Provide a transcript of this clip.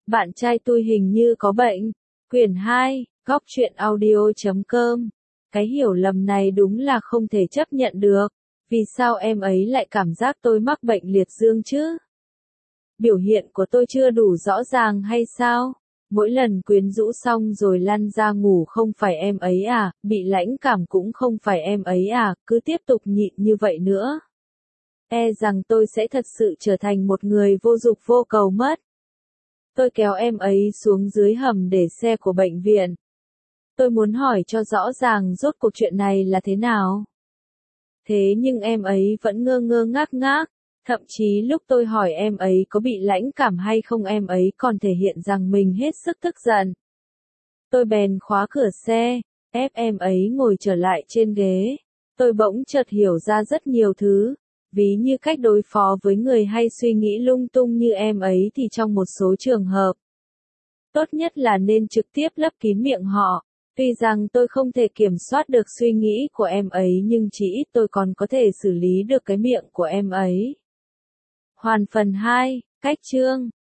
Bạn trai tôi hình như có bệnh. Quyển 2, góc truyện audio.com. Cái hiểu lầm này đúng là không thể chấp nhận được. Vì sao em ấy lại cảm giác tôi mắc bệnh liệt dương chứ? Biểu hiện của tôi chưa đủ rõ ràng hay sao? Mỗi lần quyến rũ xong rồi lăn ra ngủ không phải em ấy à, bị lãnh cảm cũng không phải em ấy à, cứ tiếp tục nhịn như vậy nữa. E rằng tôi sẽ thật sự trở thành một người vô dục vô cầu mất. Tôi kéo em ấy xuống dưới hầm để xe của bệnh viện. Tôi muốn hỏi cho rõ ràng rốt cuộc chuyện này là thế nào. Thế nhưng em ấy vẫn ngơ ngơ ngác ngác. Thậm chí lúc tôi hỏi em ấy có bị lãnh cảm hay không em ấy còn thể hiện rằng mình hết sức tức giận. Tôi bèn khóa cửa xe, ép em ấy ngồi trở lại trên ghế. Tôi bỗng chợt hiểu ra rất nhiều thứ. Ví như cách đối phó với người hay suy nghĩ lung tung như em ấy thì trong một số trường hợp, tốt nhất là nên trực tiếp lấp kín miệng họ. Tuy rằng tôi không thể kiểm soát được suy nghĩ của em ấy nhưng chỉ ít tôi còn có thể xử lý được cái miệng của em ấy. Hoàn phần 2, cách chương.